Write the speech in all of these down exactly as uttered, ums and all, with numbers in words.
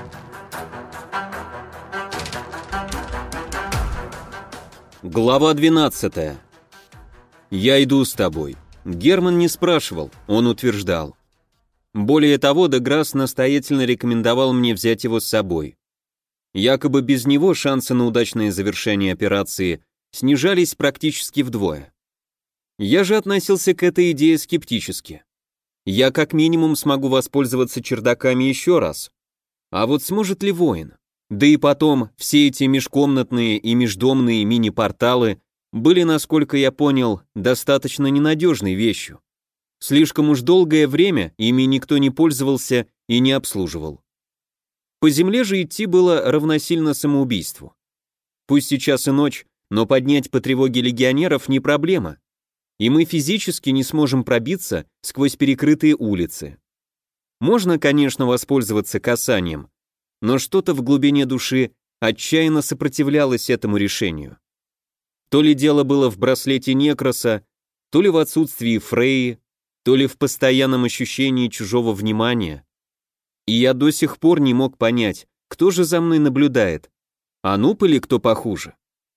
Глава двенадцатая. «Я иду с тобой». Герман не спрашивал, он утверждал. Более того, де Грасс настоятельно рекомендовал мне взять его с собой. Якобы без него шансы на удачное завершение операции снижались практически вдвое. Я же относился к этой идее скептически. Я как минимум смогу воспользоваться чердаками еще раз. А вот сможет ли воин? Да и потом, все эти межкомнатные и междомные мини-порталы были, насколько я понял, достаточно ненадежной вещью. Слишком уж долгое время ими никто не пользовался и не обслуживал. По земле же идти было равносильно самоубийству. Пусть сейчас и ночь, но поднять по тревоге легионеров не проблема, и мы физически не сможем пробиться сквозь перекрытые улицы. Можно, конечно, воспользоваться касанием, но что-то в глубине души отчаянно сопротивлялось этому решению. То ли дело было в браслете Некроса, то ли в отсутствии Фрейи, то ли в постоянном ощущении чужого внимания. И я до сих пор не мог понять, кто же за мной наблюдает, Ануб или кто похуже.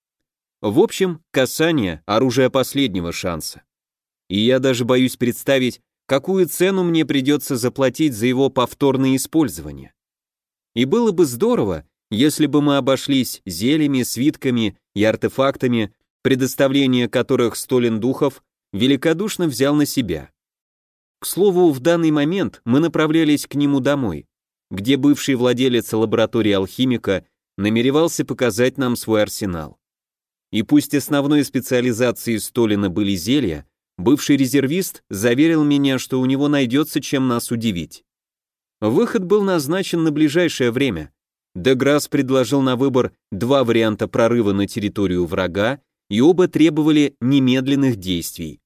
В общем, касание — оружие последнего шанса. И я даже боюсь представить, какую цену мне придется заплатить за его повторное использование. И было бы здорово, если бы мы обошлись зельями, свитками и артефактами, предоставление которых Столин Духов великодушно взял на себя. К слову, в данный момент мы направлялись к нему домой, где бывший владелец лаборатории алхимика намеревался показать нам свой арсенал. И пусть основной специализацией Столина были зелья, бывший резервист заверил меня, что у него найдется чем нас удивить. Выход был назначен на ближайшее время. Де Грасс предложил на выбор два варианта прорыва на территорию врага, и оба требовали немедленных действий.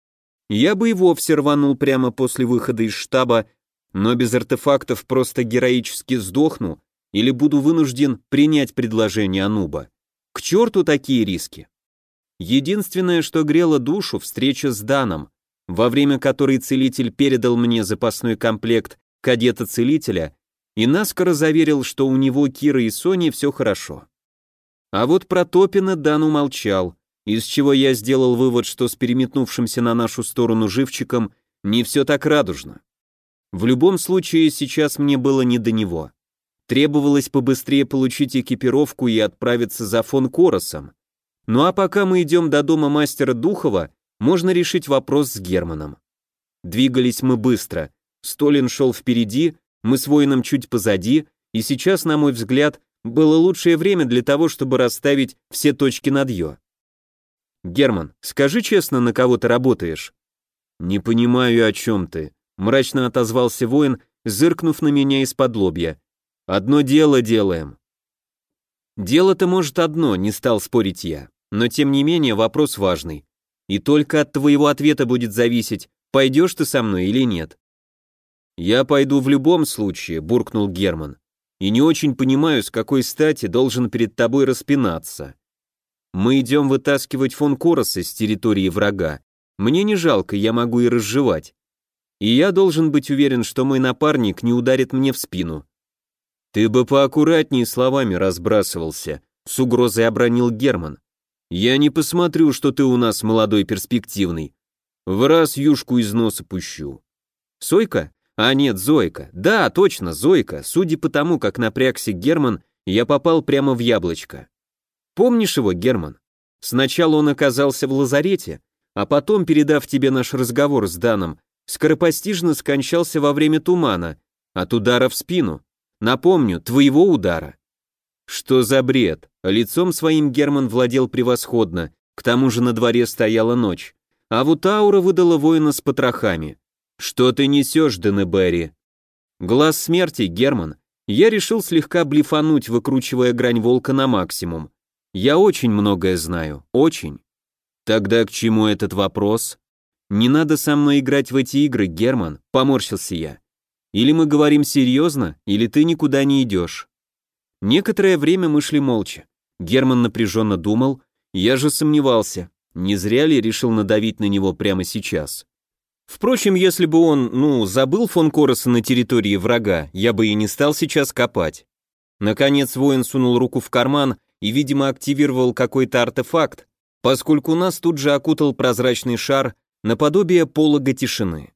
Я бы и вовсе рванул прямо после выхода из штаба, но без артефактов просто героически сдохну или буду вынужден принять предложение Ануба. К черту такие риски. Единственное, что грело душу, встреча с Даном, во время которой целитель передал мне запасной комплект кадета-целителя и наскоро заверил, что у него, Кира и Сони все хорошо. А вот про Топина Дан умолчал, из чего я сделал вывод, что с переметнувшимся на нашу сторону живчиком не все так радужно. В любом случае, сейчас мне было не до него. Требовалось побыстрее получить экипировку и отправиться за фон Коросом. Ну а пока мы идем до дома мастера Духова, можно решить вопрос с Германом. Двигались мы быстро. Столин шел впереди, мы с воином чуть позади, и сейчас, на мой взгляд, было лучшее время для того, чтобы расставить все точки над «ё». «Герман, скажи честно, на кого ты работаешь?» «Не понимаю, о чем ты», — мрачно отозвался воин, зыркнув на меня из-под лобья. «Одно дело делаем». «Дело-то, может, одно», — не стал спорить я, но тем не менее вопрос важный. И только от твоего ответа будет зависеть, пойдешь ты со мной или нет. «Я пойду в любом случае», — буркнул Герман, «и не очень понимаю, с какой стати должен перед тобой распинаться. Мы идем вытаскивать фон Короса с территории врага. Мне не жалко, я могу и разжевать. И я должен быть уверен, что мой напарник не ударит мне в спину». «Ты бы поаккуратнее словами разбрасывался», — с угрозой обронил Герман. «Я не посмотрю, что ты у нас молодой перспективный. В раз юшку из носа пущу». «Сойка? А нет, Зойка. Да, точно, Зойка. Судя по тому, как напрягся Герман, я попал прямо в яблочко. Помнишь его, Герман? Сначала он оказался в лазарете, а потом, передав тебе наш разговор с Даном, скоропостижно скончался во время тумана, от удара в спину. Напомню, твоего удара». Что за бред? Лицом своим Герман владел превосходно, к тому же на дворе стояла ночь. А вот аура выдала воина с потрохами. «Что ты несешь, Денеберри?» «Глаз смерти, Герман». Я решил слегка блефануть, выкручивая грань волка на максимум. Я очень многое знаю, очень. Тогда к чему этот вопрос? Не надо со мной играть в эти игры, Герман, поморщился я. Или мы говорим серьезно, или ты никуда не идешь. Некоторое время мы шли молча. Герман напряженно думал, я же сомневался, не зря ли решил надавить на него прямо сейчас. Впрочем, если бы он, ну, забыл фон Короса на территории врага, я бы и не стал сейчас копать. Наконец воин сунул руку в карман и, видимо, активировал какой-то артефакт, поскольку нас тут же окутал прозрачный шар наподобие полога тишины.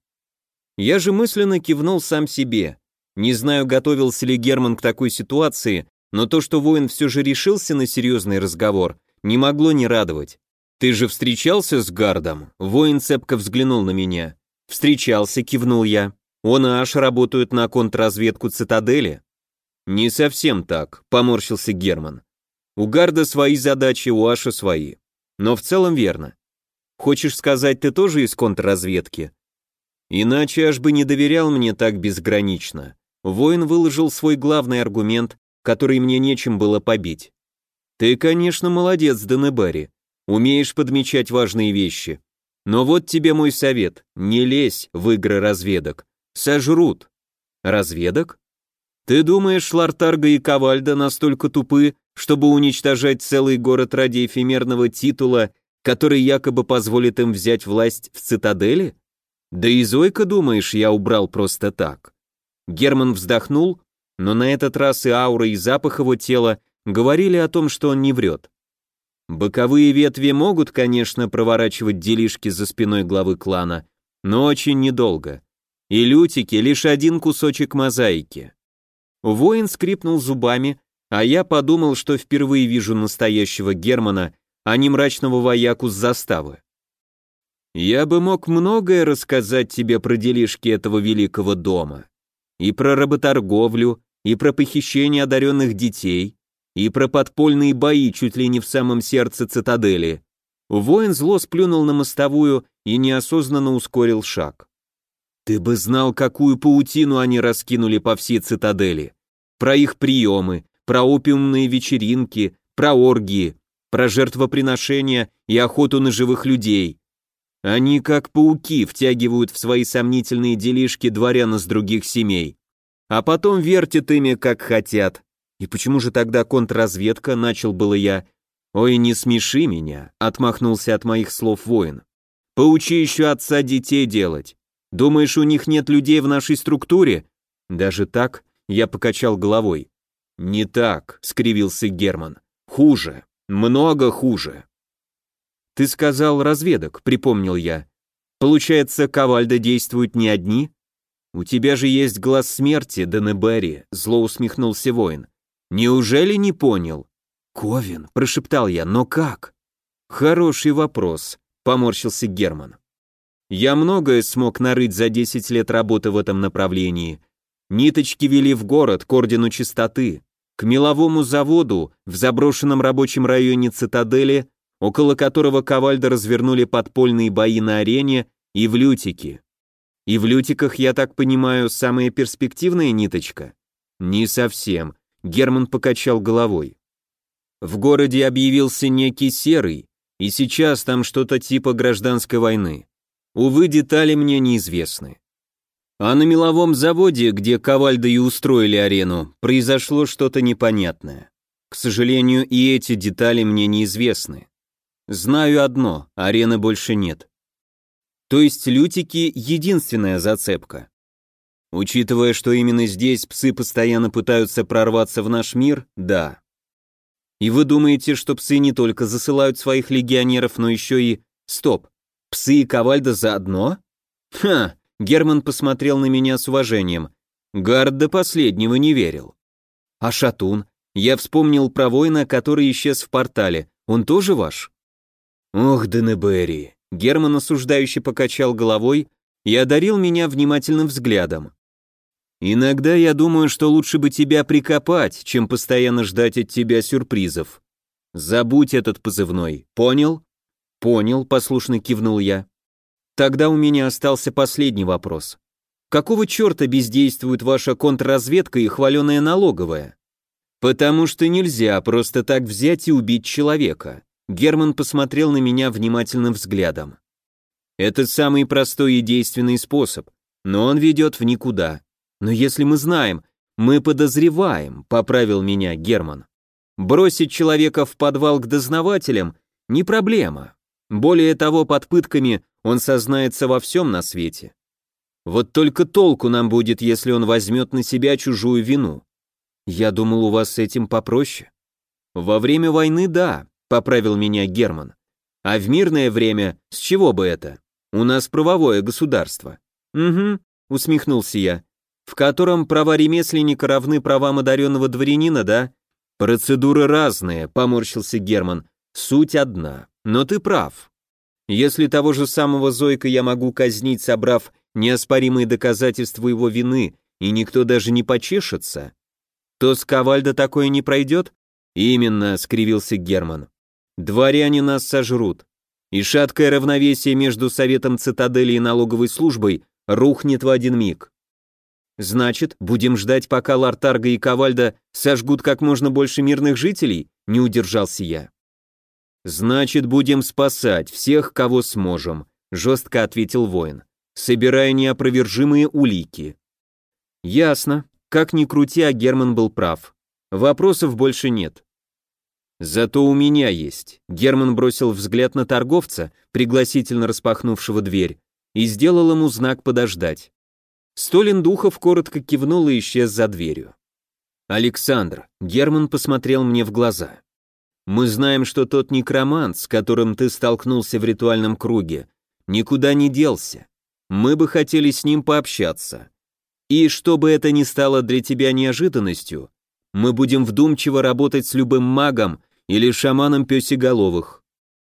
Я же мысленно кивнул сам себе. Не знаю, готовился ли Герман к такой ситуации, но то, что воин все же решился на серьезный разговор, не могло не радовать. «Ты же встречался с Гардом?» Воин цепко взглянул на меня. «Встречался», — кивнул я. «Он и Аш работают на контрразведку цитадели». «Не совсем так», — поморщился Герман. «У Гарда свои задачи, у Аша свои. Но в целом верно. Хочешь сказать, ты тоже из контрразведки?» Иначе аж бы не доверял мне так безгранично. Воин выложил свой главный аргумент, который мне нечем было побить. «Ты, конечно, молодец, Денебари. Умеешь подмечать важные вещи. Но вот тебе мой совет. Не лезь в игры разведок. Сожрут». «Разведок? Ты думаешь, Лартарга и Ковальда настолько тупы, чтобы уничтожать целый город ради эфемерного титула, который якобы позволит им взять власть в цитадели? Да и Зойка, думаешь, я убрал просто так?» Герман вздохнул, но на этот раз и аура, и запах его тела говорили о том, что он не врет. Боковые ветви могут, конечно, проворачивать делишки за спиной главы клана, но очень недолго. И лютики — лишь один кусочек мозаики. Воин скрипнул зубами, а я подумал, что впервые вижу настоящего Германа, а не мрачного вояку с заставы. «Я бы мог многое рассказать тебе про делишки этого великого дома. И про работорговлю, и про похищение одаренных детей, и про подпольные бои чуть ли не в самом сердце цитадели». Воин зло сплюнул на мостовую и неосознанно ускорил шаг. «Ты бы знал, какую паутину они раскинули по всей цитадели. Про их приемы, про опиумные вечеринки, про оргии, про жертвоприношения и охоту на живых людей. Они, как пауки, втягивают в свои сомнительные делишки дворян из других семей, а потом вертят ими, как хотят. И почему же тогда контрразведка, начал было я. Ой, не смеши меня», — отмахнулся от моих слов воин. «Поучи еще отца детей делать. Думаешь, у них нет людей в нашей структуре?» «Даже так?» — я покачал головой. «Не так», — скривился Герман. «Хуже, много хуже». «Ты сказал разведок», — припомнил я. «Получается, Ковальда действуют не одни?» «У тебя же есть глаз смерти, Денебари», — зло усмехнулся воин. «Неужели не понял?» «Ковен», — прошептал я, — «но как?» «Хороший вопрос», — поморщился Герман. «Я многое смог нарыть за десять лет работы в этом направлении. Ниточки вели в город, к Ордену Чистоты, к меловому заводу в заброшенном рабочем районе цитадели, около которого Ковальда развернули подпольные бои на арене, и в Лютике. И в Лютиках, я так понимаю, самая перспективная ниточка?» «Не совсем», — Герман покачал головой. «В городе объявился некий Серый, и сейчас там что-то типа гражданской войны. Увы, детали мне неизвестны. А на меловом заводе, где Ковальда и устроили арену, произошло что-то непонятное. К сожалению, и эти детали мне неизвестны. Знаю одно, арены больше нет. То есть лютики — единственная зацепка. Учитывая, что именно здесь псы постоянно пытаются прорваться в наш мир, да. И вы думаете, что псы не только засылают своих легионеров, но еще и... Стоп, псы и Ковальда заодно? Ха, Герман посмотрел на меня с уважением. Гард до последнего не верил. А Шатун? Я вспомнил про воина, который исчез в портале. Он тоже ваш? Ох, Денебари. Герман осуждающе покачал головой и одарил меня внимательным взглядом. «Иногда я думаю, что лучше бы тебя прикопать, чем постоянно ждать от тебя сюрпризов. Забудь этот позывной, понял?» «Понял», — послушно кивнул я. «Тогда у меня остался последний вопрос. Какого черта бездействует ваша контрразведка и хваленая налоговая?» «Потому что нельзя просто так взять и убить человека», — Герман посмотрел на меня внимательным взглядом. «Это самый простой и действенный способ, но он ведет в никуда. Но если мы знаем, мы подозреваем», — поправил меня Герман. «Бросить человека в подвал к дознавателям — не проблема. Более того, под пытками он сознается во всем на свете. Вот только толку нам будет, если он возьмет на себя чужую вину. Я думал, у вас с этим попроще. Во время войны, да, поправил меня Герман. А в мирное время, с чего бы это? У нас правовое государство. Угу, усмехнулся я. В котором права ремесленника равны правам одаренного дворянина, да? Процедуры разные, поморщился Герман. Суть одна. Но ты прав. Если того же самого Зойка я могу казнить, собрав неоспоримые доказательства его вины, и никто даже не почешется, то с Ковальдо такое не пройдет? Именно, скривился Герман. Дворяне нас сожрут, и шаткое равновесие между Советом Цитадели и налоговой службой рухнет в один миг. Значит, будем ждать, пока Лартарго и Ковальдо сожгут как можно больше мирных жителей? Не удержался я. Значит, будем спасать всех, кого сможем, жестко ответил воин, собирая неопровержимые улики. Ясно. Как ни крути, а Герман был прав. Вопросов больше нет. Зато у меня есть. Герман бросил взгляд на торговца, пригласительно распахнувшего дверь, и сделал ему знак подождать. Столин Духов коротко кивнул и исчез за дверью. Александр, Герман посмотрел мне в глаза. Мы знаем, что тот некромант, с которым ты столкнулся в ритуальном круге, никуда не делся. Мы бы хотели с ним пообщаться. И чтобы это не стало для тебя неожиданностью, мы будем вдумчиво работать с любым магом или шаманом пёсеголовых.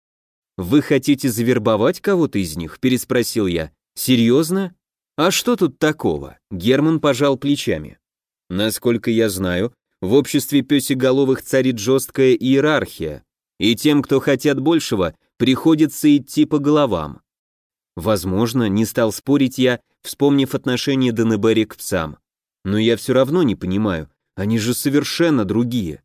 Вы хотите завербовать кого-то из них? Переспросил я. Серьезно? А что тут такого? Герман пожал плечами. Насколько я знаю, в обществе пёсеголовых царит жесткая иерархия, и тем, кто хотят большего, приходится идти по головам. Возможно, не стал спорить я, вспомнив отношение Денебери к псам. Но я все равно не понимаю, они же совершенно другие.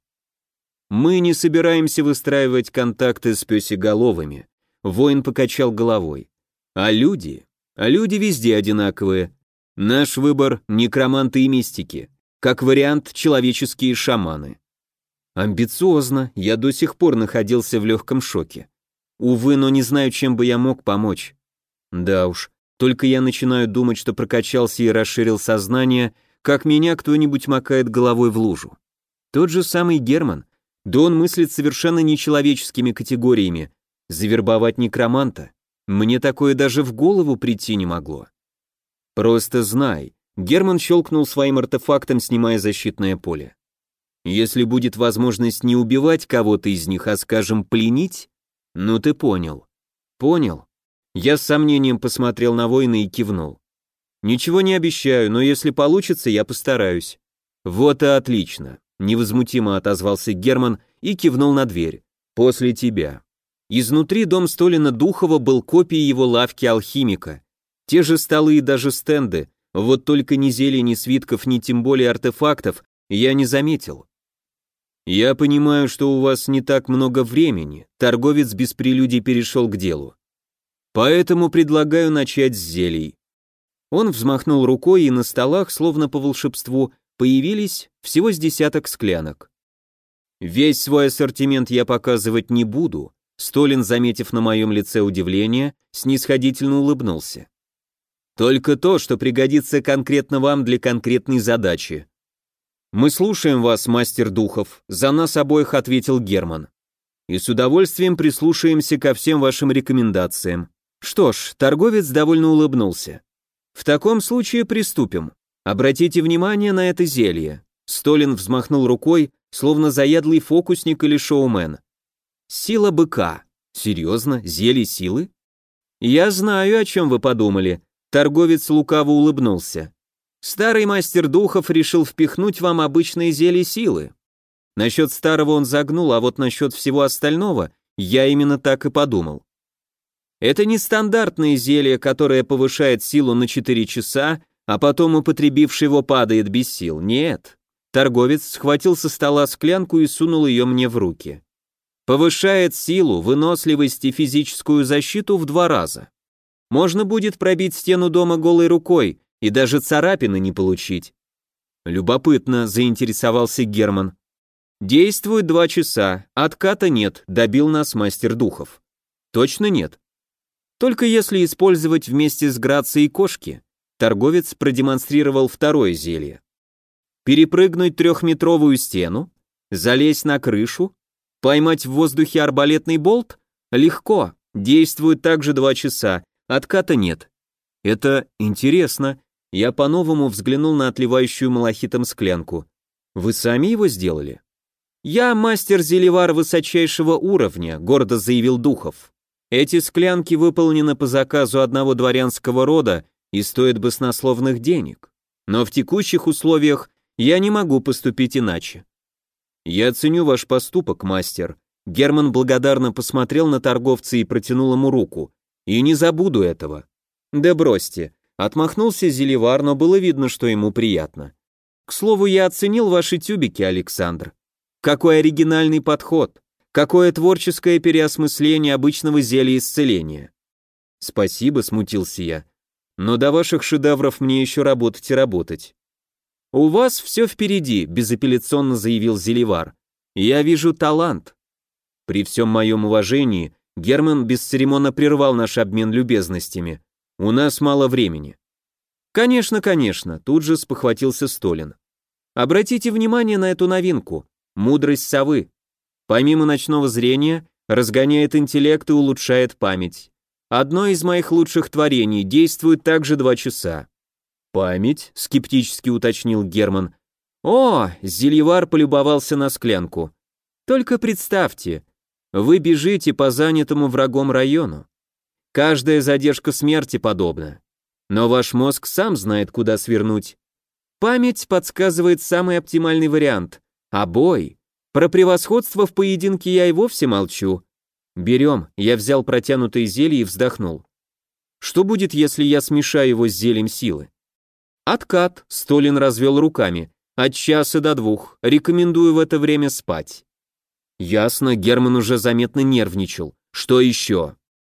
Мы не собираемся выстраивать контакты с пёсеголовыми. Воин покачал головой. А люди? А люди везде одинаковые. Наш выбор — некроманты и мистики. Как вариант, человеческие шаманы. Амбициозно, я до сих пор находился в легком шоке. Увы, но не знаю, чем бы я мог помочь. Да уж, только я начинаю думать, что прокачался и расширил сознание, как меня кто-нибудь макает головой в лужу. Тот же самый Герман, да он мыслит совершенно нечеловеческими категориями. Завербовать некроманта? Мне такое даже в голову прийти не могло. Просто знай, Герман щелкнул своим артефактом, снимая защитное поле. Если будет возможность не убивать кого-то из них, а, скажем, пленить, ну ты понял. Понял. Я с сомнением посмотрел на воина и кивнул. Ничего не обещаю, но если получится, я постараюсь. Вот и отлично. Невозмутимо отозвался Герман и кивнул на дверь. После тебя. Изнутри дом Столина Духова был копией его лавки алхимика. Те же столы и даже стенды, вот только ни зелий, ни свитков, ни тем более артефактов я не заметил. Я понимаю, что у вас не так много времени, торговец без прелюдий перешел к делу. Поэтому предлагаю начать с зелий. Он взмахнул рукой, и на столах, словно по волшебству, появились всего с десяток склянок. Весь свой ассортимент я показывать не буду. Столин, заметив на моем лице удивление, снисходительно улыбнулся. Только то, что пригодится конкретно вам для конкретной задачи. Мы слушаем вас, мастер духов, за нас обоих ответил Герман. И с удовольствием прислушаемся ко всем вашим рекомендациям. Что ж, торговец довольно улыбнулся. В таком случае приступим. Обратите внимание на это зелье. Столин взмахнул рукой, словно заядлый фокусник или шоумен. Сила быка. Серьезно, зелье силы? Я знаю, о чем вы подумали. Торговец лукаво улыбнулся. Старый мастер духов решил впихнуть вам обычные зелья силы. Насчет старого он загнул, а вот насчет всего остального я именно так и подумал. Это не стандартное зелье, которое повышает силу на четыре часа, а потом употребивший его падает без сил. Нет. Торговец схватил со стола склянку и сунул ее мне в руки. Повышает силу, выносливость и физическую защиту в два раза. Можно будет пробить стену дома голой рукой и даже царапины не получить. Любопытно, заинтересовался Герман. Действует два часа, отката нет, добил нас мастер духов. Точно нет. Только если использовать вместе с грацией кошки. Торговец продемонстрировал второе зелье. Перепрыгнуть трехметровую стену? Залезть на крышу? Поймать в воздухе арбалетный болт? Легко, действует также два часа, отката нет. Это интересно. Я по-новому взглянул на отливающую малахитом склянку. Вы сами его сделали? Я мастер-зелевар высочайшего уровня, гордо заявил Духов. Эти склянки выполнены по заказу одного дворянского рода и стоят баснословных денег. Но в текущих условиях я не могу поступить иначе. Я ценю ваш поступок, мастер. Герман благодарно посмотрел на торговца и протянул ему руку. И не забуду этого. Да бросьте. Отмахнулся зелевар, но было видно, что ему приятно. К слову, я оценил ваши тюбики, Александр. Какой оригинальный подход. Какое творческое переосмысление обычного зелья исцеления. Спасибо, смутился я. Но до ваших шедевров мне еще работать и работать. У вас все впереди, безапелляционно заявил зелевар. Я вижу талант. При всем моем уважении, Герман бесцеремонно прервал наш обмен любезностями. У нас мало времени. Конечно, конечно, тут же спохватился Столин. Обратите внимание на эту новинку. Мудрость совы. Помимо ночного зрения, разгоняет интеллект и улучшает память. Одно из моих лучших творений действует также два часа. Память? Скептически уточнил Герман. О, зельевар полюбовался на склянку. Только представьте, вы бежите по занятому врагом району. Каждая задержка смерти подобна. Но ваш мозг сам знает, куда свернуть. Память подсказывает самый оптимальный вариант. А бой? Про превосходство в поединке я и вовсе молчу. Берем, я взял протянутое зелье и вздохнул. Что будет, если я смешаю его с зельем силы? Откат, Столин развел руками. От часа до двух, рекомендую в это время спать. Ясно, Герман уже заметно нервничал. Что еще?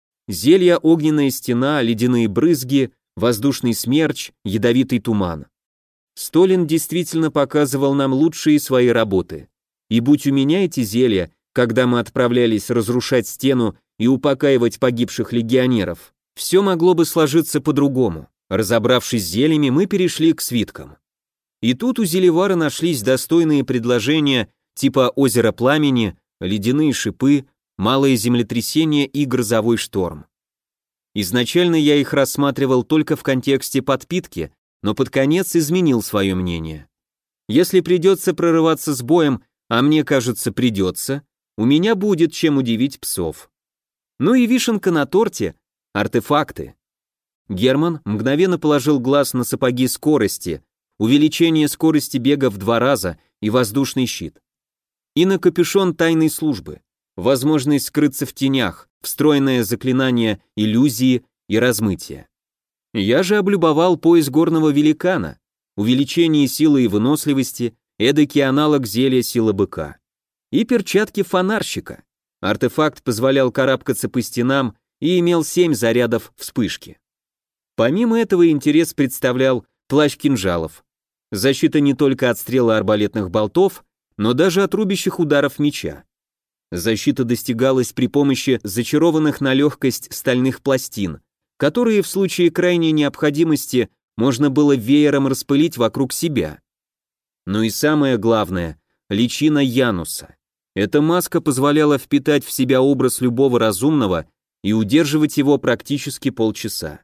Зелья огненная стена, ледяные брызги, воздушный смерч, ядовитый туман. Столин действительно показывал нам лучшие свои работы. И будь у меня эти зелья, когда мы отправлялись разрушать стену и упокаивать погибших легионеров, все могло бы сложиться по-другому. Разобравшись с зельями, мы перешли к свиткам. И тут у зелевара нашлись достойные предложения типа озера пламени, ледяные шипы, малое землетрясение и грозовой шторм. Изначально я их рассматривал только в контексте подпитки, но под конец изменил свое мнение. Если придется прорываться с боем, а мне кажется, придется, у меня будет чем удивить псов. Ну и вишенка на торте — артефакты. Герман мгновенно положил глаз на сапоги скорости, увеличение скорости бега в два раза и воздушный щит. И на капюшон тайной службы, возможность скрыться в тенях, встроенное заклинание иллюзии и размытия. Я же облюбовал пояс горного великана, увеличение силы и выносливости, эдакий аналог зелья сила быка. И перчатки фонарщика. Артефакт позволял карабкаться по стенам и имел семь зарядов вспышки. Помимо этого интерес представлял плащ кинжалов. Защита не только от стрел и арбалетных болтов, но даже от рубящих ударов меча. Защита достигалась при помощи зачарованных на легкость стальных пластин, которые в случае крайней необходимости можно было веером распылить вокруг себя. Ну и самое главное – личина Януса. Эта маска позволяла впитать в себя образ любого разумного и удерживать его практически полчаса.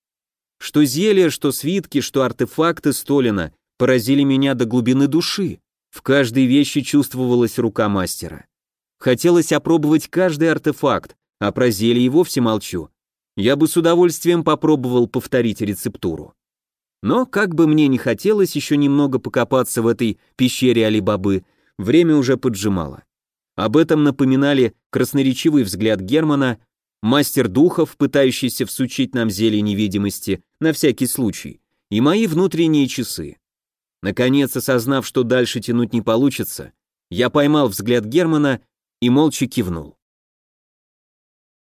Что зелья, что свитки, что артефакты Столина поразили меня до глубины души. В каждой вещи чувствовалась рука мастера. Хотелось опробовать каждый артефакт, а про зелье и вовсе молчу. Я бы с удовольствием попробовал повторить рецептуру. Но, как бы мне ни хотелось еще немного покопаться в этой пещере Али-Бабы, время уже поджимало. Об этом напоминали красноречивый взгляд Германа, мастер духов, пытающийся всучить нам зелье невидимости на всякий случай, и мои внутренние часы. Наконец, осознав, что дальше тянуть не получится, я поймал взгляд Германа и молча кивнул.